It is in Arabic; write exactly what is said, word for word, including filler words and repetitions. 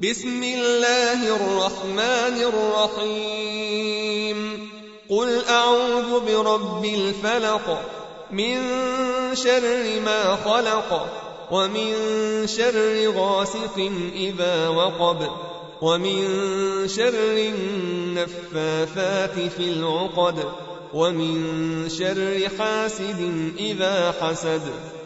بسم الله الرحمن الرحيم قل أعوذ برب الفلق من شر ما خلق ومن شر غاسق إذا وقب ومن شر النفاثات في العقد ومن شر حاسد إذا حسد